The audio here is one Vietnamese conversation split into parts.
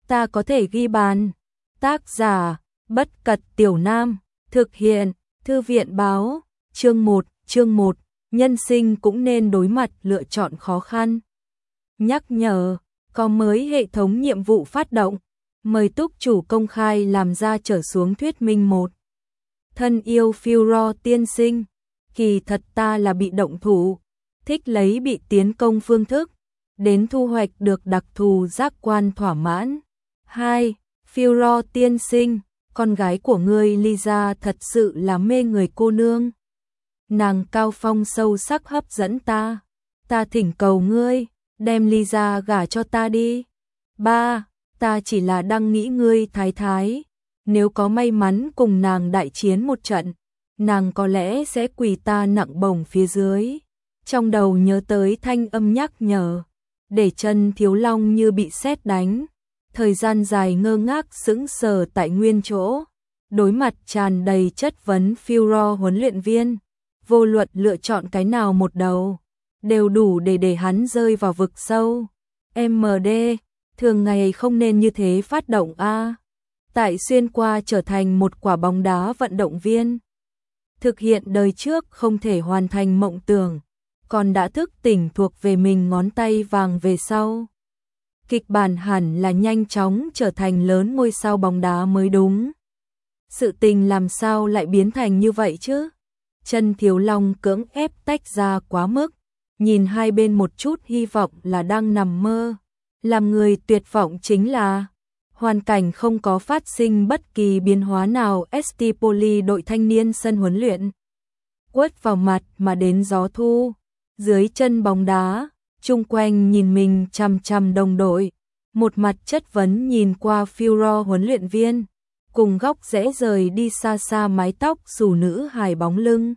ta có thể ghi bàn. Tác giả, Bất Cật Tiểu Nam, thực hiện, Thư viện báo, chương 1, nhân sinh cũng nên đối mặt lựa chọn khó khăn. Nhắc nhở, có mới hệ thống nhiệm vụ phát động, mời túc chủ công khai làm ra trở xuống thuyết minh 1. Thân yêu Führer tiên sinh, kỳ thật ta là bị động thủ, thích lấy bị tiến công phương thức, đến thu hoạch được đặc thù giác quan thỏa mãn. 2. Führer tiên sinh, con gái của ngươi Lisa thật sự là mê người cô nương. Nàng cao phong sâu sắc hấp dẫn ta. Ta thỉnh cầu ngươi, đem Lisa gả cho ta đi. 3. Ta chỉ là đang nghĩ ngươi thái thái. Nếu có may mắn cùng nàng đại chiến một trận, nàng có lẽ sẽ quỳ ta nặng bổng phía dưới. Trong đầu nhớ tới thanh âm nhắc nhở, để Chân Thiếu Long như bị sét đánh. Thời gian dài ngơ ngác sững sờ tại nguyên chỗ, đối mặt tràn đầy chất vấn Führer huấn luyện viên, vô luận lựa chọn cái nào một đầu, đều đủ để hắn rơi vào vực sâu. MD, thường ngày không nên như thế phát động a. Tại xuyên qua trở thành một quả bóng đá vận động viên, thực hiện đời trước không thể hoàn thành mộng tưởng, còn đã thức tỉnh thuộc về mình ngón tay vàng về sau. Kịch bản hẳn là nhanh chóng trở thành lớn ngôi sao bóng đá mới đúng. Sự tình làm sao lại biến thành như vậy chứ? Chân Thiếu Long cưỡng ép tách ra quá mức, nhìn hai bên một chút hy vọng là đang nằm mơ. Làm người tuyệt vọng chính là hoàn cảnh không có phát sinh bất kỳ biến hóa nào. ST Poli đội thanh niên sân huấn luyện quất vào mặt mà đến gió thu. Dưới chân bóng đá, chung quanh nhìn mình chằm chằm đồng đội, một mặt chất vấn nhìn qua Führer huấn luyện viên, cùng góc rẽ rời đi xa xa mái tóc xù nữ hài bóng lưng.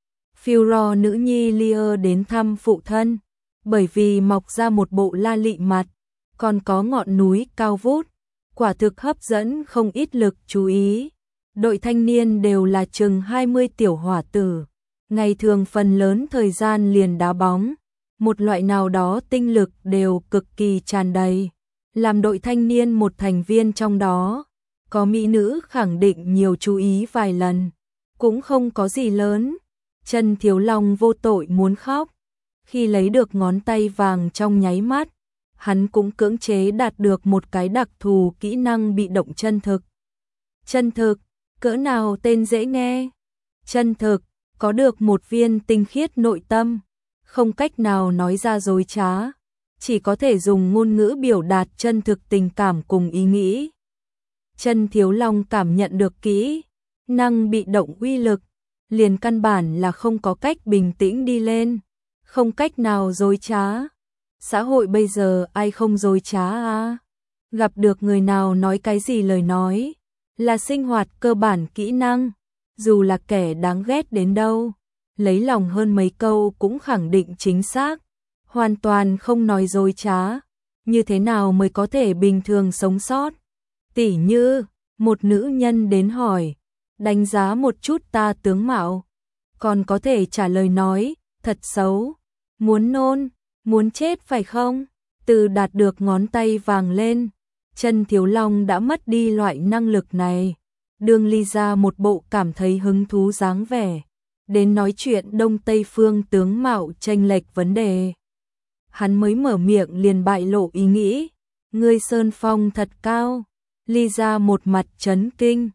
Führer nữ nhi Lia đến thăm phụ thân, bởi vì mọc ra một bộ la lị mặt, còn có ngọn núi cao vút, quả thực hấp dẫn không ít lực chú ý. Đội thanh niên đều là chừng 20 tiểu hỏa tử, ngày thường phần lớn thời gian liền đá bóng, một loại nào đó tinh lực đều cực kỳ tràn đầy. Làm đội thanh niên một thành viên trong đó, có mỹ nữ khẳng định nhiều chú ý vài lần, cũng không có gì lớn. Chân Thiếu Long vô tội muốn khóc, khi lấy được ngón tay vàng trong nháy mắt, hắn cũng cưỡng chế đạt được một cái đặc thù kỹ năng bị động chân thực. Chân thực, cỡ nào tên dễ nghe. Chân thực, có được một viên tinh khiết nội tâm, không cách nào nói ra dối trá, chỉ có thể dùng ngôn ngữ biểu đạt chân thực tình cảm cùng ý nghĩ. Chân Thiếu Long cảm nhận được kỹ năng bị động uy lực, liền căn bản là không có cách bình tĩnh đi lên, không cách nào dối trá. Xã hội bây giờ ai không dối trá à? Gặp được người nào nói cái gì lời nói, là sinh hoạt cơ bản kỹ năng, dù là kẻ đáng ghét đến đâu, lấy lòng hơn mấy câu cũng khẳng định chính xác, hoàn toàn không nói dối trá. Như thế nào mới có thể bình thường sống sót? Tỉ như, một nữ nhân đến hỏi, đánh giá một chút ta tướng mạo, còn có thể trả lời nói, thật xấu, muốn nôn, muốn chết phải không? Từ đạt được ngón tay vàng lên, Chân Thiếu Long đã mất đi loại năng lực này. Đương Lisa một bộ cảm thấy hứng thú dáng vẻ, đến nói chuyện Đông Tây phương tướng mạo chênh lệch vấn đề. Hắn mới mở miệng liền bại lộ ý nghĩ, ngươi sơn phong thật cao. Lisa một mặt chấn kinh,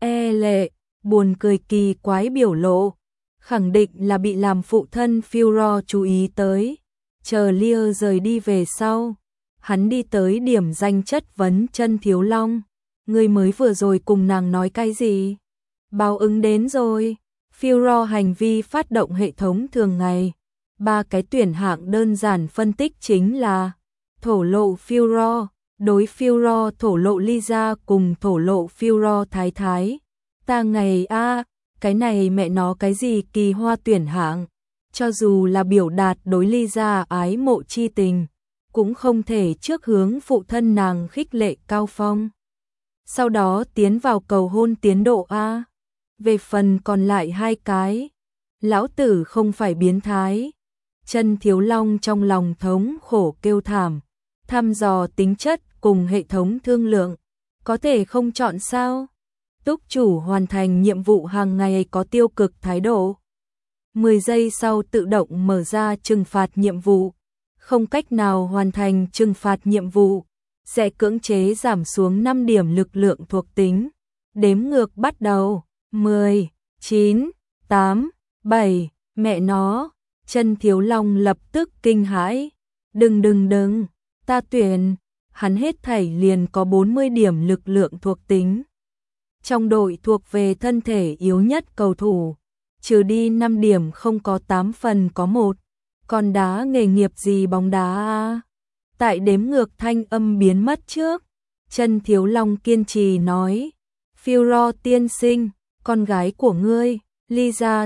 lệ, buồn cười kỳ quái biểu lộ, khẳng định là bị làm phụ thân Führer chú ý tới. Chờ Lia rời đi về sau, hắn đi tới điểm danh chất vấn Chân Thiếu Long. Ngươi mới vừa rồi cùng nàng nói cái gì? Báo ứng đến rồi. Führer hành vi phát động hệ thống thường ngày. 3 cái tuyển hạng đơn giản phân tích chính là thổ lộ Führer, đối Führer thổ lộ Lisa cùng thổ lộ Führer thái thái. Ta ngày a, cái này mẹ nó cái gì kỳ hoa tuyển hạng. Cho dù là biểu đạt đối Lisa ái mộ chi tình, cũng không thể trước hướng phụ thân nàng khích lệ cao phong, sau đó tiến vào cầu hôn tiến độ A. Về phần còn lại 2 cái, lão tử không phải biến thái. Chân Thiếu Long trong lòng thống khổ kêu thảm, thăm dò tính chất cùng cùng hệ thống thương lượng, có thể không chọn sao? Túc chủ hoàn thành nhiệm vụ hàng ngày có tiêu cực thái độ. 10 giây sau tự động mở ra trừng phạt nhiệm vụ. Không cách nào hoàn thành trừng phạt nhiệm vụ, sẽ cưỡng chế giảm xuống 5 điểm lực lượng thuộc tính. Đếm ngược bắt đầu. 10, 9, 8, 7, mẹ nó. Chân Thiếu Long lập tức kinh hãi. Đừng, ta tuyển. Hắn hết thảy liền có 40 điểm lực lượng thuộc tính. Trong đội thuộc về thân thể yếu nhất cầu thủ, trừ đi 5 điểm không có 8 phần có 1. Còn đá nghề nghiệp gì bóng đá à? Tại đếm ngược thanh âm biến mất trước, Chân Thiếu Long kiên trì nói, Führer tiên sinh, con gái của ngươi, Lisa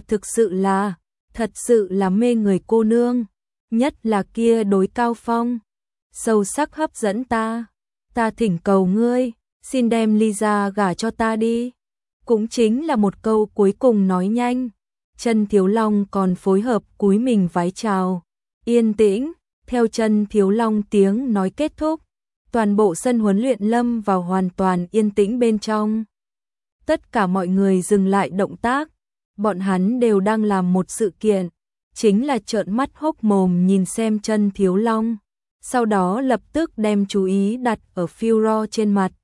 thật sự là mê người cô nương, nhất là kia đối cao phong, sâu sắc hấp dẫn ta thỉnh cầu ngươi, xin đem Lisa gả cho ta đi. Cũng chính là một câu cuối cùng nói nhanh, Chân Thiếu Long còn phối hợp cúi mình vái chào. Yên tĩnh, theo Chân Thiếu Long tiếng nói kết thúc, toàn bộ sân huấn luyện lâm vào hoàn toàn yên tĩnh bên trong. Tất cả mọi người dừng lại động tác, bọn hắn đều đang làm một sự kiện, chính là trợn mắt hốc mồm nhìn xem Chân Thiếu Long, sau đó lập tức đem chú ý đặt ở Führer trên mặt.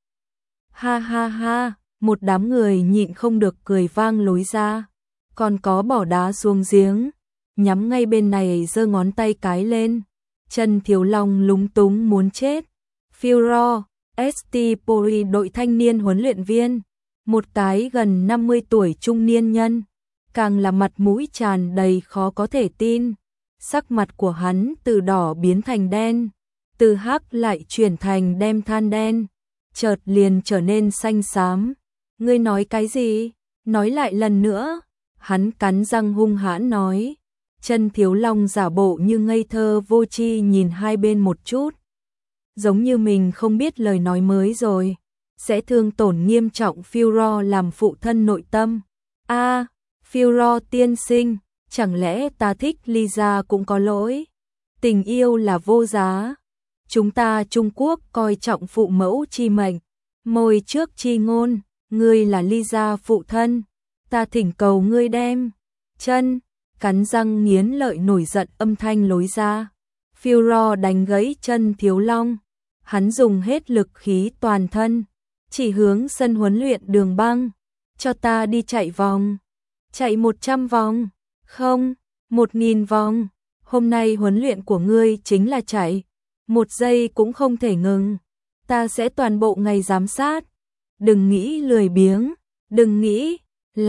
Ha ha ha, một đám người nhịn không được cười vang lối ra, còn có bỏ đá xuống giếng, nhắm ngay bên này giơ ngón tay cái lên. Chân Thiếu Long lúng túng muốn chết. Führer, ST Pori đội thanh niên huấn luyện viên, một cái gần 50 tuổi trung niên nhân, càng là mặt mũi tràn đầy khó có thể tin. Sắc mặt của hắn từ đỏ biến thành đen, từ hắc lại chuyển thành đem than đen, chợt liền trở nên xanh xám. Ngươi nói cái gì? Nói lại lần nữa. Hắn cắn răng hung hãn nói. Chân Thiếu Long giả bộ như ngây thơ vô tri nhìn hai bên một chút, giống như mình không biết lời nói mới rồi sẽ thương tổn nghiêm trọng Führer làm phụ thân nội tâm. A, Führer tiên sinh, chẳng lẽ ta thích Lisa cũng có lỗi? Tình yêu là vô giá. Chúng ta Trung Quốc coi trọng phụ mẫu chi mệnh, môi trước chi ngôn, ngươi là Lisa phụ thân, ta thỉnh cầu ngươi đem chân, cắn răng nghiến lợi nổi giận âm thanh lối ra. Führer đánh gãy Chân Thiếu Long, hắn dùng hết lực khí toàn thân, chỉ hướng sân huấn luyện Đường Băng, cho ta đi chạy vòng, chạy 100 vòng, không, 1000 vòng, hôm nay huấn luyện của ngươi chính là chạy, 1 giây cũng không thể ngừng, ta sẽ toàn bộ ngày giám sát, đừng nghĩ lười biếng, đừng nghĩ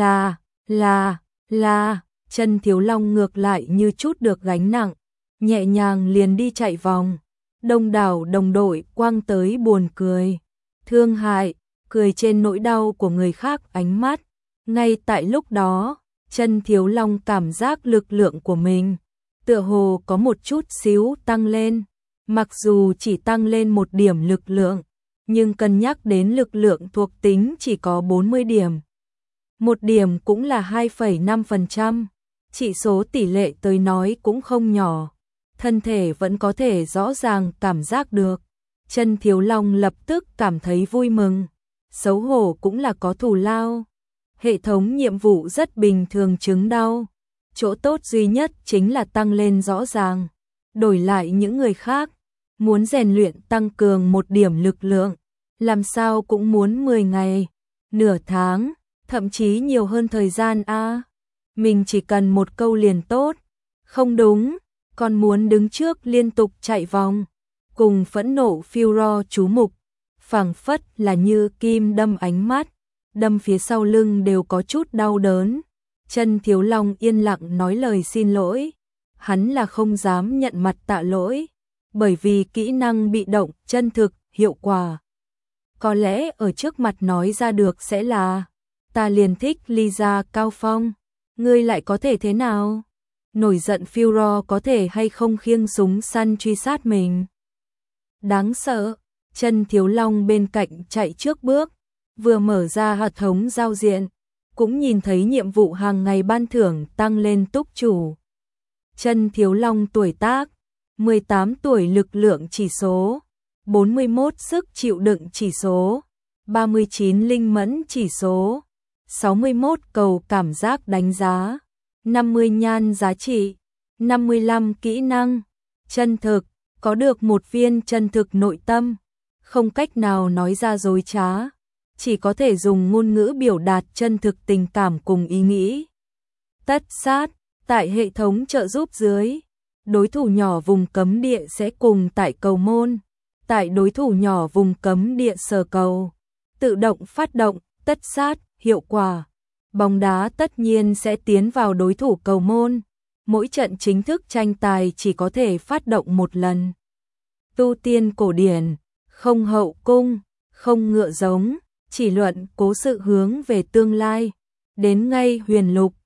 là. Chân Thiếu Long ngược lại như chút được gánh nặng, nhẹ nhàng liền đi chạy vòng. Đông đảo đồng đội quăng tới buồn cười, thương hại, cười trên nỗi đau của người khác ánh mắt. Ngay tại lúc đó, Chân Thiếu Long cảm giác lực lượng của mình tựa hồ có một chút xíu tăng lên, mặc dù chỉ tăng lên 1 điểm lực lượng, nhưng cân nhắc đến lực lượng thuộc tính chỉ có 40 điểm. 1 điểm cũng là 2,5%, chỉ số tỷ lệ tới nói cũng không nhỏ, thân thể vẫn có thể rõ ràng cảm giác được. Chân Thiếu Long lập tức cảm thấy vui mừng, xấu hổ cũng là có thù lao. Hệ thống nhiệm vụ rất bình thường chứng đau, chỗ tốt duy nhất chính là tăng lên rõ ràng. Đổi lại những người khác, muốn rèn luyện tăng cường 1 điểm lực lượng, làm sao cũng muốn 10 ngày, nửa tháng, thậm chí nhiều hơn thời gian a. Mình chỉ cần 1 câu liền tốt. Không đúng, còn muốn đứng trước liên tục chạy vòng, cùng phẫn nộ Führer chú mục, phảng phất là như kim đâm ánh mắt, đâm phía sau lưng đều có chút đau đớn. Chân Thiếu Long yên lặng nói lời xin lỗi, hắn là không dám nhận mặt tạ lỗi, bởi vì kỹ năng bị động chân thực, hiệu quả. Có lẽ ở trước mặt nói ra được sẽ là, ta liền thích Lisa Cao Phong, ngươi lại có thể thế nào? Nổi giận Führer có thể hay không khiêng súng săn truy sát mình? Đáng sợ. Chân Thiếu Long bên cạnh chạy trước bước, vừa mở ra hệ thống giao diện, cũng nhìn thấy nhiệm vụ hàng ngày ban thưởng tăng lên túc chủ. Chân Thiếu Long tuổi tác, 18 tuổi lực lượng chỉ số, 41 sức chịu đựng chỉ số, 39 linh mẫn chỉ số, 61 cầu cảm giác đánh giá, 50 nhan giá trị, 55 kỹ năng, chân thực, có được một viên chân thực nội tâm, không cách nào nói ra dối trá, chỉ có thể dùng ngôn ngữ biểu đạt chân thực tình cảm cùng ý nghĩ. Tất sát, tại hệ thống trợ giúp dưới, đối thủ nhỏ vùng cấm địa sẽ cùng tại cầu môn, tại đối thủ nhỏ vùng cấm địa sở cầu, tự động phát động, tất sát, hiệu quả. Bóng đá tất nhiên sẽ tiến vào đối thủ cầu môn, mỗi trận chính thức tranh tài chỉ có thể phát động một lần. Tu tiên cổ điển, không hậu cung, không ngựa giống, chỉ luận cố sự hướng về tương lai, đến ngay huyền lục,